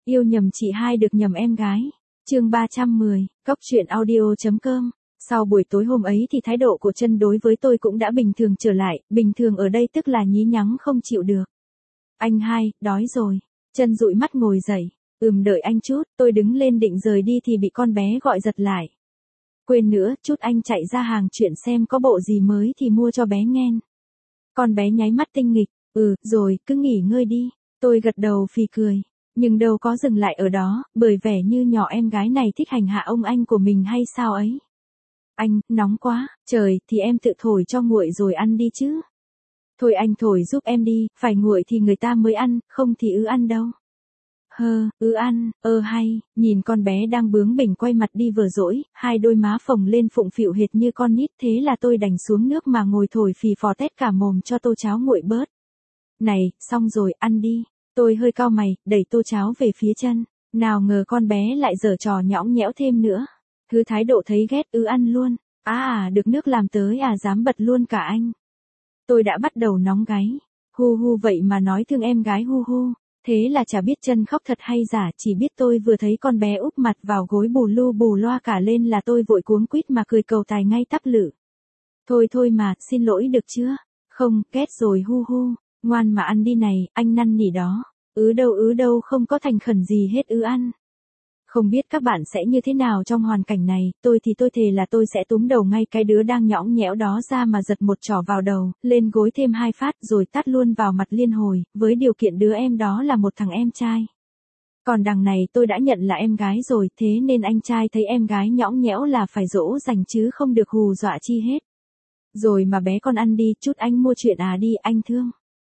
Yêu nhầm chị hai được nhầm em gái. Chương 310, Cóc truyện audio.com. Sau buổi tối hôm ấy thì thái độ của Trân đối với tôi cũng đã bình thường trở lại, bình thường ở đây tức là nhí nhắng không chịu được. Anh hai, đói rồi. Trân dụi mắt ngồi dậy. Đợi anh chút, tôi đứng lên định rời đi thì bị con bé gọi giật lại. Quên nữa, chút anh chạy ra hàng chuyện xem có bộ gì mới thì mua cho bé nghe. Con bé nháy mắt tinh nghịch, rồi, cứ nghỉ ngơi đi. Tôi gật đầu phì cười. Nhưng đâu có dừng lại ở đó, bởi vẻ như nhỏ em gái này thích hành hạ ông anh của mình hay sao ấy. Anh, nóng quá, trời, thì em tự thổi cho nguội rồi ăn đi chứ. Thôi anh thổi giúp em đi, phải nguội thì người ta mới ăn, không thì ăn đâu. Ăn, hay, nhìn con bé đang bướng bỉnh quay mặt đi vừa dỗi, hai đôi má phồng lên phụng phịu hệt như con nít, thế là tôi đành xuống nước mà ngồi thổi phì phò tét cả mồm cho tô cháo nguội bớt. Này, xong rồi, ăn đi. Tôi hơi cau mày, đẩy tô cháo về phía Trân. Nào ngờ con bé lại giở trò nhõng nhẽo thêm nữa. Cứ thái độ thấy ghét ăn luôn. Được nước làm tới dám bật luôn cả anh. Tôi đã bắt đầu nóng gáy. Hu vậy mà nói thương em gái hu. Thế là chả biết Trân khóc thật hay giả, chỉ biết tôi vừa thấy con bé úp mặt vào gối bù lu bù loa cả lên là tôi vội cuống quýt mà cười cầu tài ngay tắp lự. Thôi mà, xin lỗi được chưa? Không, ghét rồi hu. Ngoan mà ăn đi này, anh năn nỉ đó. Đâu không có thành khẩn gì hết ăn. Không biết các bạn sẽ như thế nào trong hoàn cảnh này, tôi thì tôi thề là tôi sẽ túm đầu ngay cái đứa đang nhõng nhẽo đó ra mà giật một chỏ vào đầu, lên gối thêm 2 phát rồi tát luôn vào mặt liên hồi, với điều kiện đứa em đó là một thằng em trai. Còn đằng này tôi đã nhận là em gái rồi, thế nên anh trai thấy em gái nhõng nhẽo là phải dỗ dành chứ không được hù dọa chi hết. Rồi mà bé con ăn đi, chút anh mua chuyện đi, anh thương.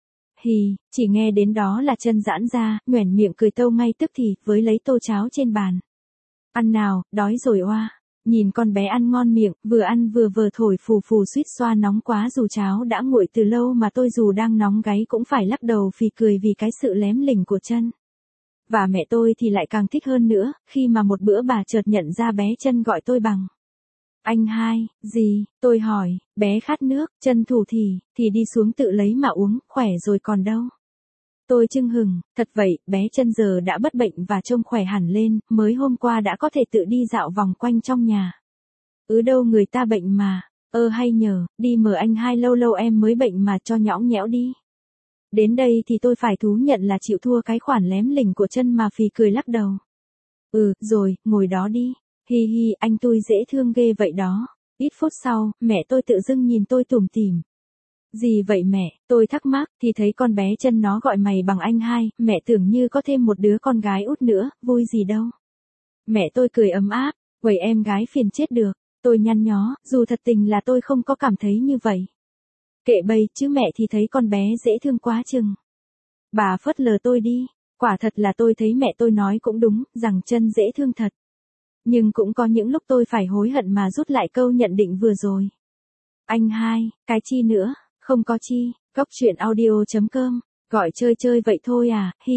Chỉ nghe đến đó là Trân giãn ra, nhoẻn miệng cười tâu ngay tức thì, với lấy tô cháo trên bàn. Ăn nào, đói rồi oa. Nhìn con bé ăn ngon miệng, vừa ăn vừa thổi phù suýt xoa nóng quá dù cháo đã nguội từ lâu mà tôi dù đang nóng gáy cũng phải lắc đầu phì cười vì cái sự lém lỉnh của Trân. Và mẹ tôi thì lại càng thích hơn nữa, khi mà một bữa bà chợt nhận ra bé Trân gọi tôi bằng anh hai. Gì? Tôi hỏi, bé khát nước, Trân thủ thì đi xuống tự lấy mà uống, khỏe rồi còn đâu. Tôi chưng hừng, thật vậy, bé Trân giờ đã bất bệnh và trông khỏe hẳn lên, mới hôm qua đã có thể tự đi dạo vòng quanh trong nhà. Đâu người ta bệnh mà, hay nhờ, đi mờ anh hai lâu em mới bệnh mà cho nhõng nhẽo đi. Đến đây thì tôi phải thú nhận là chịu thua cái khoản lém lỉnh của Trân mà phì cười lắc đầu. Rồi, ngồi đó đi. Anh tôi dễ thương ghê vậy đó. Ít phút sau, mẹ tôi tự dưng nhìn tôi tủm tỉm. Gì vậy mẹ? Tôi thắc mắc, thì thấy con bé Trân nó gọi mày bằng anh hai, mẹ tưởng như có thêm một đứa con gái út nữa, vui gì đâu. Mẹ tôi cười ấm áp, vậy em gái phiền chết được. Tôi nhăn nhó, dù thật tình là tôi không có cảm thấy như vậy. Kệ bây, chứ mẹ thì thấy con bé dễ thương quá chừng. Bà phớt lờ tôi đi, quả thật là tôi thấy mẹ tôi nói cũng đúng, rằng Trân dễ thương thật. Nhưng cũng có những lúc tôi phải hối hận mà rút lại câu nhận định vừa rồi. Anh hai, cái chi nữa, không có chi, Cóc truyện audio.com, gọi chơi vậy thôi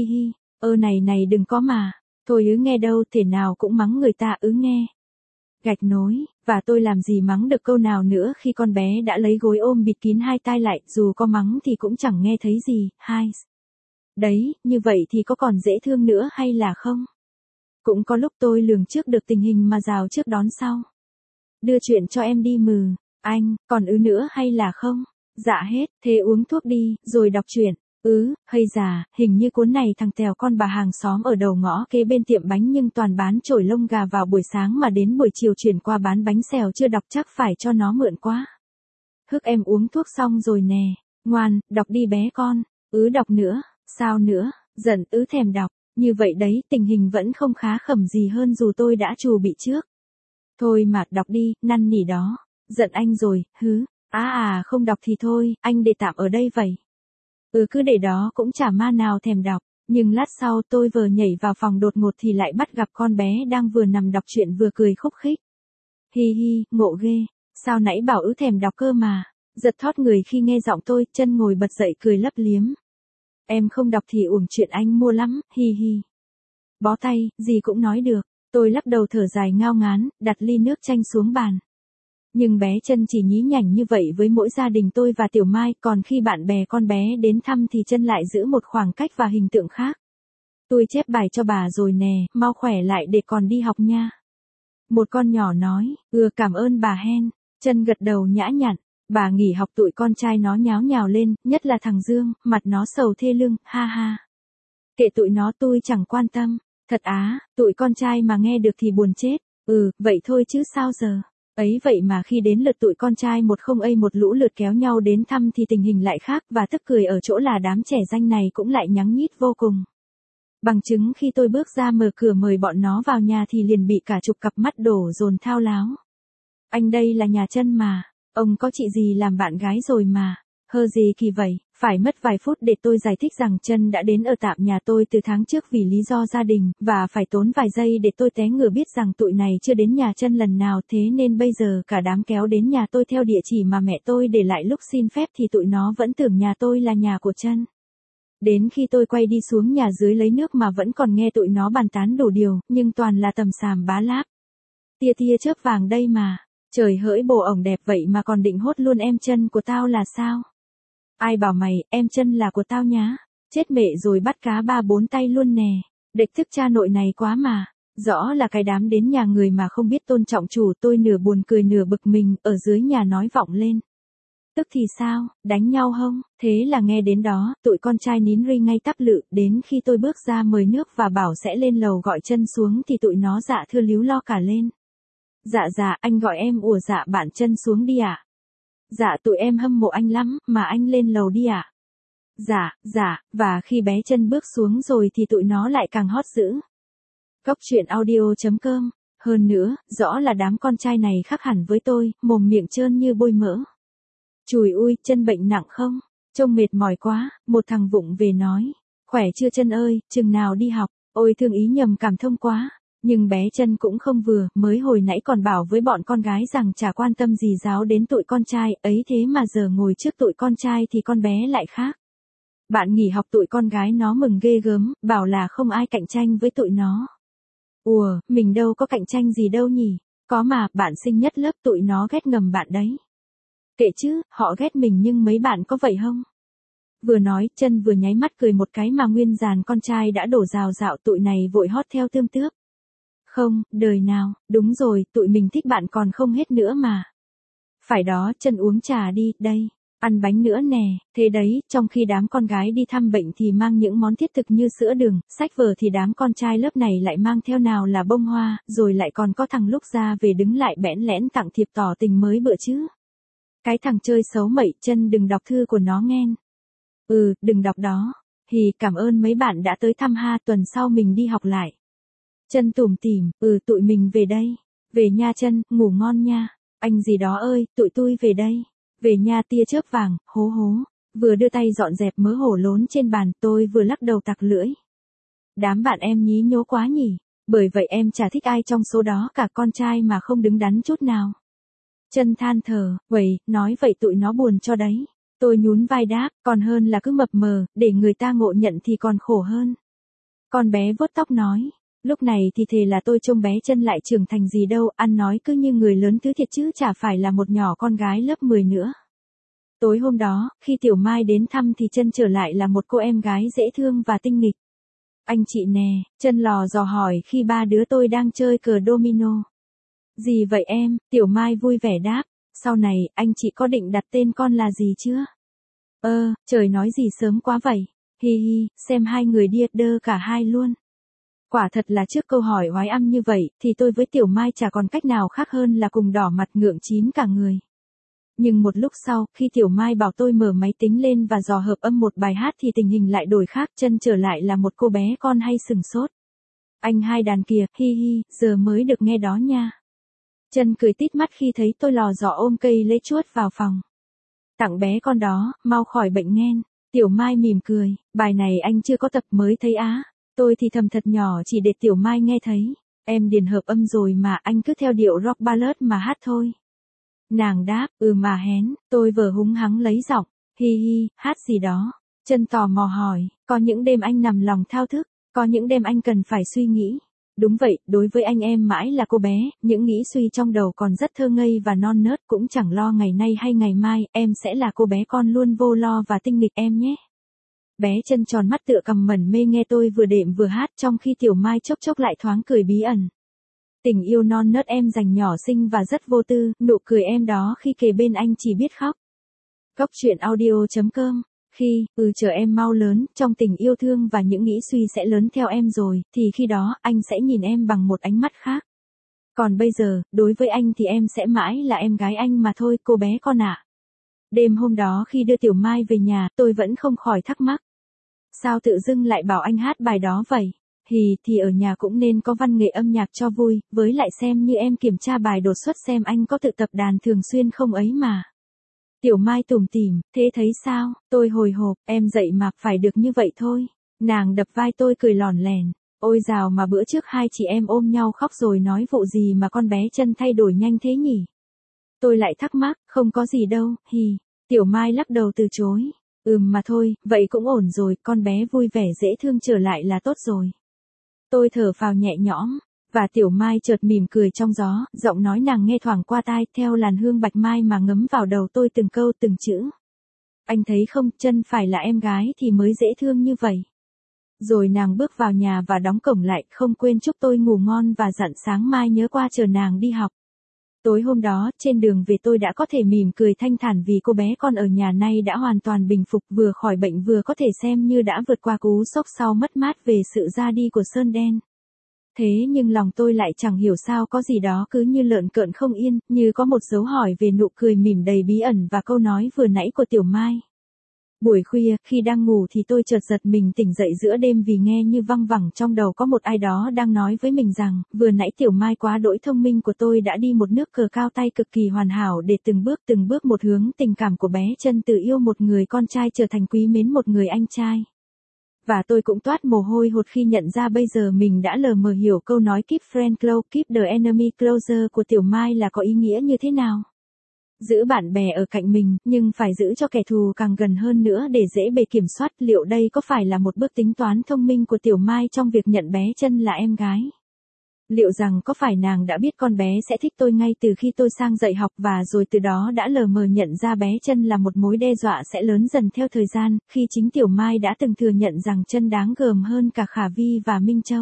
này đừng có mà, thôi nghe đâu thể nào cũng mắng người ta nghe. Gạch nối, và tôi làm gì mắng được câu nào nữa khi con bé đã lấy gối ôm bịt kín hai tai lại, dù có mắng thì cũng chẳng nghe thấy gì, Đấy, như vậy thì có còn dễ thương nữa hay là không? Cũng có lúc tôi lường trước được tình hình mà rào trước đón sau. Đưa chuyện cho em đi mừ, anh, còn nữa hay là không? Dạ hết, thế uống thuốc đi, rồi đọc truyện. Hay già, hình như cuốn này thằng Tèo con bà hàng xóm ở đầu ngõ kế bên tiệm bánh nhưng toàn bán chổi lông gà vào buổi sáng mà đến buổi chiều chuyển qua bán bánh xèo chưa đọc chắc phải cho nó mượn quá. Em uống thuốc xong rồi nè, ngoan, đọc đi bé con. Đọc nữa, sao nữa, giận thèm đọc. Như vậy đấy, tình hình vẫn không khá khẩm gì hơn dù tôi đã trù bị trước. Thôi mà, đọc đi, năn nỉ đó. Giận anh rồi, không đọc thì thôi, anh để tạm ở đây vậy. Cứ để đó cũng chả ma nào thèm đọc. Nhưng lát sau tôi vừa nhảy vào phòng đột ngột thì lại bắt gặp con bé đang vừa nằm đọc truyện vừa cười khúc khích. Ngộ ghê, sao nãy bảo thèm đọc cơ mà. Giật thót người khi nghe giọng tôi, Trân ngồi bật dậy cười lấp liếm. Em không đọc thì uổng chuyện anh mua lắm, Bó tay, gì cũng nói được. Tôi lắc đầu thở dài ngao ngán, đặt ly nước chanh xuống bàn. Nhưng bé Trân chỉ nhí nhảnh như vậy với mỗi gia đình tôi và Tiểu Mai, còn khi bạn bè con bé đến thăm thì Trân lại giữ một khoảng cách và hình tượng khác. Tôi chép bài cho bà rồi nè, mau khỏe lại để còn đi học nha. Một con nhỏ nói, cảm ơn bà hen. Chân gật đầu nhã nhặn. Bà nghỉ học tụi con trai nó nháo nhào lên, nhất là thằng Dương, mặt nó sầu thê lưng, ha ha. Kệ tụi nó tôi chẳng quan tâm. Thật á, tụi con trai mà nghe được thì buồn chết. Vậy thôi chứ sao giờ. Ấy vậy mà khi đến lượt tụi con trai một lũ lượt kéo nhau đến thăm thì tình hình lại khác, và tức cười ở chỗ là đám trẻ danh này cũng lại nhắng nhít vô cùng. Bằng chứng khi tôi bước ra mở cửa mời bọn nó vào nhà thì liền bị cả chục cặp mắt đổ dồn thao láo. Anh đây là nhà Chân mà, ông có chị gì làm bạn gái rồi mà, hơ gì kỳ vậy. Phải mất vài phút để tôi giải thích rằng Chân đã đến ở tạm nhà tôi từ tháng trước vì lý do gia đình, và phải tốn vài giây để tôi té ngửa biết rằng tụi này chưa đến nhà Chân lần nào, thế nên bây giờ cả đám kéo đến nhà tôi theo địa chỉ mà mẹ tôi để lại lúc xin phép thì tụi nó vẫn tưởng nhà tôi là nhà của Chân. Đến khi tôi quay đi xuống nhà dưới lấy nước mà vẫn còn nghe tụi nó bàn tán đủ điều, nhưng toàn là tầm xàm bá láp. Tia tia chớp vàng đây mà, trời hỡi bồ ổng đẹp vậy mà còn định hốt luôn em Chân của tao là sao? Ai bảo mày, em Chân là của tao nhá. Chết mẹ rồi bắt cá 3-4 tay luôn nè. Địch thức cha nội này quá mà. Rõ là cái đám đến nhà người mà không biết tôn trọng chủ. Tôi nửa buồn cười nửa bực mình, ở dưới nhà nói vọng lên. Tức thì sao, đánh nhau không? Thế là nghe đến đó, tụi con trai nín ri ngay tắp lự. Đến khi tôi bước ra mời nước và bảo sẽ lên lầu gọi Chân xuống thì tụi nó dạ thưa líu lo cả lên. Dạ, anh gọi em dạ bạn Chân xuống đi ạ. Dạ tụi em hâm mộ anh lắm, mà anh lên lầu đi ạ. Dạ, và khi bé Chân bước xuống rồi thì tụi nó lại càng hot dữ. Cóc truyện audio.com. Hơn nữa, rõ là đám con trai này khác hẳn với tôi, mồm miệng trơn như bôi mỡ. Chùi ui, Chân bệnh nặng không? Trông mệt mỏi quá, một thằng vụng về nói. Khỏe chưa Chân ơi, chừng nào đi học? Ôi thương ý nhầm cảm thông quá. Nhưng bé Chân cũng không vừa, mới hồi nãy còn bảo với bọn con gái rằng chả quan tâm gì giáo đến tụi con trai, ấy thế mà giờ ngồi trước tụi con trai thì con bé lại khác. Bạn nghỉ học tụi con gái nó mừng ghê gớm, bảo là không ai cạnh tranh với tụi nó. Mình đâu có cạnh tranh gì đâu nhỉ, có mà, bạn xinh nhất lớp tụi nó ghét ngầm bạn đấy. Kệ chứ, họ ghét mình nhưng mấy bạn có vậy không? Vừa nói, Chân vừa nháy mắt cười một cái mà nguyên dàn con trai đã đổ rào rạo tụi này vội hót theo tươm tướp. Không, đời nào, đúng rồi, tụi mình thích bạn còn không hết nữa mà. Phải đó, Chân uống trà đi, đây, ăn bánh nữa nè, thế đấy, trong khi đám con gái đi thăm bệnh thì mang những món thiết thực như sữa đường, sách vở thì đám con trai lớp này lại mang theo nào là bông hoa, rồi lại còn có thằng lúc ra về đứng lại bẽn lẽn tặng thiệp tỏ tình mới bữa chứ. Cái thằng chơi xấu mậy, Chân đừng đọc thư của nó nghen. Đừng đọc đó. Cảm ơn mấy bạn đã tới thăm ha, tuần sau mình đi học lại. Chân tủm tỉm, tụi mình về đây. Về nha Chân, ngủ ngon nha. Anh gì đó ơi, tụi tôi về đây. Về nha tia chớp vàng, hố. Vừa đưa tay dọn dẹp mớ hổ lốn trên bàn, tôi vừa lắc đầu tặc lưỡi. Đám bạn em nhí nhố quá nhỉ. Bởi vậy em chả thích ai trong số đó cả, con trai mà không đứng đắn chút nào. Chân than thở, nói vậy tụi nó buồn cho đấy. Tôi nhún vai đáp, còn hơn là cứ mập mờ, để người ta ngộ nhận thì còn khổ hơn. Con bé vuốt tóc nói. Lúc này thì thề là tôi trông bé Chân lại trưởng thành gì đâu, ăn nói cứ như người lớn thứ thiệt chứ chả phải là một nhỏ con gái lớp 10 nữa. Tối hôm đó, khi Tiểu Mai đến thăm thì Chân trở lại là một cô em gái dễ thương và tinh nghịch. Anh chị nè, Chân lò dò hỏi khi ba đứa tôi đang chơi cờ domino. Gì vậy em? Tiểu Mai vui vẻ đáp. Sau này, anh chị có định đặt tên con là gì chưa? Trời nói gì sớm quá vậy. Xem hai người điệt đơ cả hai luôn. Quả thật là trước câu hỏi oái âm như vậy, thì tôi với Tiểu Mai chả còn cách nào khác hơn là cùng đỏ mặt ngượng chín cả người. Nhưng một lúc sau, khi Tiểu Mai bảo tôi mở máy tính lên và dò hợp âm một bài hát thì tình hình lại đổi khác, Chân trở lại là một cô bé con hay sừng sốt. Anh hai đàn kìa, giờ mới được nghe đó nha. Chân cười tít mắt khi thấy tôi lò dò ôm cây lê chuốt vào phòng. Tặng bé con đó, mau khỏi bệnh nghen. Tiểu Mai mỉm cười, bài này anh chưa có tập mới thấy á. Tôi thì thầm thật nhỏ chỉ để Tiểu Mai nghe thấy. Em điền hợp âm rồi mà, anh cứ theo điệu rock ballad mà hát thôi. Nàng đáp, mà hén, tôi vừa húng hắng lấy giọng. Hát gì đó. Chân tò mò hỏi, có những đêm anh nằm lòng thao thức, có những đêm anh cần phải suy nghĩ. Đúng vậy, đối với anh em mãi là cô bé, những nghĩ suy trong đầu còn rất thơ ngây và non nớt, cũng chẳng lo ngày nay hay ngày mai, em sẽ là cô bé con luôn vô lo và tinh nghịch em nhé. Bé chân tròn mắt tựa cằm mẩn mê nghe tôi vừa đệm vừa hát, trong khi Tiểu Mai chốc chốc lại thoáng cười bí ẩn. Tình yêu non nớt em dành nhỏ xinh và rất vô tư, nụ cười em đó khi kề bên anh chỉ biết khóc. Cốc truyện audio.com. Chờ em mau lớn, trong tình yêu thương và những nghĩ suy sẽ lớn theo em rồi, thì khi đó, anh sẽ nhìn em bằng một ánh mắt khác. Còn bây giờ, đối với anh thì em sẽ mãi là em gái anh mà thôi, cô bé con ạ. Đêm hôm đó khi đưa Tiểu Mai về nhà, tôi vẫn không khỏi thắc mắc. Sao tự dưng lại bảo anh hát bài đó vậy? Thì ở nhà cũng nên có văn nghệ âm nhạc cho vui, với lại xem như em kiểm tra bài đột xuất xem anh có tự tập đàn thường xuyên không ấy mà. Tiểu Mai tủm tỉm, thế thấy sao? Tôi hồi hộp, em dậy mà phải được như vậy thôi. Nàng đập vai tôi cười lỏn lẻn. Ôi dào mà bữa trước hai chị em ôm nhau khóc rồi nói vụ gì mà con bé chân thay đổi nhanh thế nhỉ? Tôi lại thắc mắc, không có gì đâu, Tiểu Mai lắc đầu từ chối. Mà thôi, vậy cũng ổn rồi, con bé vui vẻ dễ thương trở lại là tốt rồi. Tôi thở phào nhẹ nhõm, và Tiểu Mai chợt mỉm cười trong gió, giọng nói nàng nghe thoảng qua tai theo làn hương bạch mai mà ngấm vào đầu tôi từng câu từng chữ. Anh thấy không, chân phải là em gái thì mới dễ thương như vậy. Rồi nàng bước vào nhà và đóng cổng lại, không quên chúc tôi ngủ ngon và dặn sáng mai nhớ qua chờ nàng đi học. Tối hôm đó, trên đường về tôi đã có thể mỉm cười thanh thản vì cô bé con ở nhà nay đã hoàn toàn bình phục, vừa khỏi bệnh vừa có thể xem như đã vượt qua cú sốc sau mất mát về sự ra đi của Sơn Đen. Thế nhưng lòng tôi lại chẳng hiểu sao có gì đó cứ như lợn cợn không yên, như có một dấu hỏi về nụ cười mỉm đầy bí ẩn và câu nói vừa nãy của Tiểu Mai. Buổi khuya, khi đang ngủ thì tôi chợt giật mình tỉnh dậy giữa đêm vì nghe như văng vẳng trong đầu có một ai đó đang nói với mình rằng, vừa nãy Tiểu Mai quá đỗi thông minh của tôi đã đi một nước cờ cao tay cực kỳ hoàn hảo để từng bước một hướng tình cảm của bé chân từ yêu một người con trai trở thành quý mến một người anh trai. Và tôi cũng toát mồ hôi hột khi nhận ra bây giờ mình đã lờ mờ hiểu câu nói keep friend close, keep the enemy closer của Tiểu Mai là có ý nghĩa như thế nào. Giữ bạn bè ở cạnh mình, nhưng phải giữ cho kẻ thù càng gần hơn nữa để dễ bề kiểm soát. Liệu đây có phải là một bước tính toán thông minh của Tiểu Mai trong việc nhận bé chân là em gái? Liệu rằng có phải nàng đã biết con bé sẽ thích tôi ngay từ khi tôi sang dạy học và rồi từ đó đã lờ mờ nhận ra bé chân là một mối đe dọa sẽ lớn dần theo thời gian, khi chính Tiểu Mai đã từng thừa nhận rằng chân đáng gờm hơn cả Khả Vi và Minh Châu.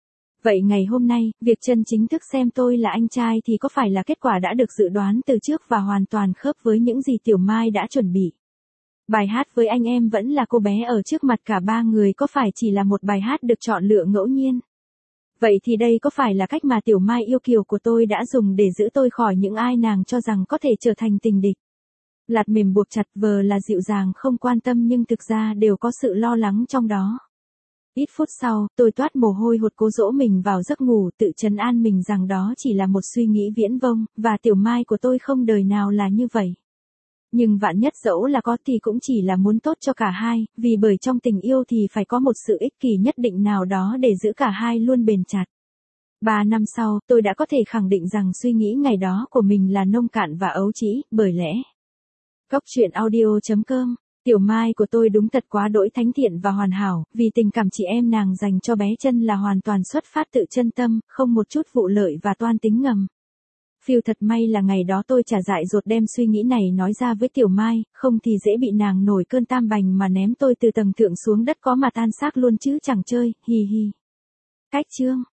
Vậy ngày hôm nay, việc chân chính thức xem tôi là anh trai thì có phải là kết quả đã được dự đoán từ trước và hoàn toàn khớp với những gì Tiểu Mai đã chuẩn bị? Bài hát với anh em vẫn là cô bé ở trước mặt cả ba người có phải chỉ là một bài hát được chọn lựa ngẫu nhiên? Vậy thì đây có phải là cách mà Tiểu Mai yêu kiều của tôi đã dùng để giữ tôi khỏi những ai nàng cho rằng có thể trở thành tình địch? Lạt mềm buộc chặt vờ là dịu dàng không quan tâm nhưng thực ra đều có sự lo lắng trong đó. Ít phút sau, tôi toát mồ hôi hột cố dỗ mình vào giấc ngủ, tự trấn an mình rằng đó chỉ là một suy nghĩ viễn vông, và Tiểu Mai của tôi không đời nào là như vậy. Nhưng vạn nhất dẫu là có thì cũng chỉ là muốn tốt cho cả hai, vì bởi trong tình yêu thì phải có một sự ích kỷ nhất định nào đó để giữ cả hai luôn bền chặt. 3 năm sau, tôi đã có thể khẳng định rằng suy nghĩ ngày đó của mình là nông cạn và ấu trĩ, bởi lẽ. Cốc truyện audio.com. Tiểu Mai của tôi đúng thật quá đỗi thánh thiện và hoàn hảo, vì tình cảm chị em nàng dành cho bé chân là hoàn toàn xuất phát tự chân tâm, không một chút vụ lợi và toan tính ngầm. Phiêu thật may là ngày đó tôi chả dại dột đem suy nghĩ này nói ra với Tiểu Mai, không thì dễ bị nàng nổi cơn tam bành mà ném tôi từ tầng thượng xuống đất có mà tan xác luôn chứ chẳng chơi, Cách chương.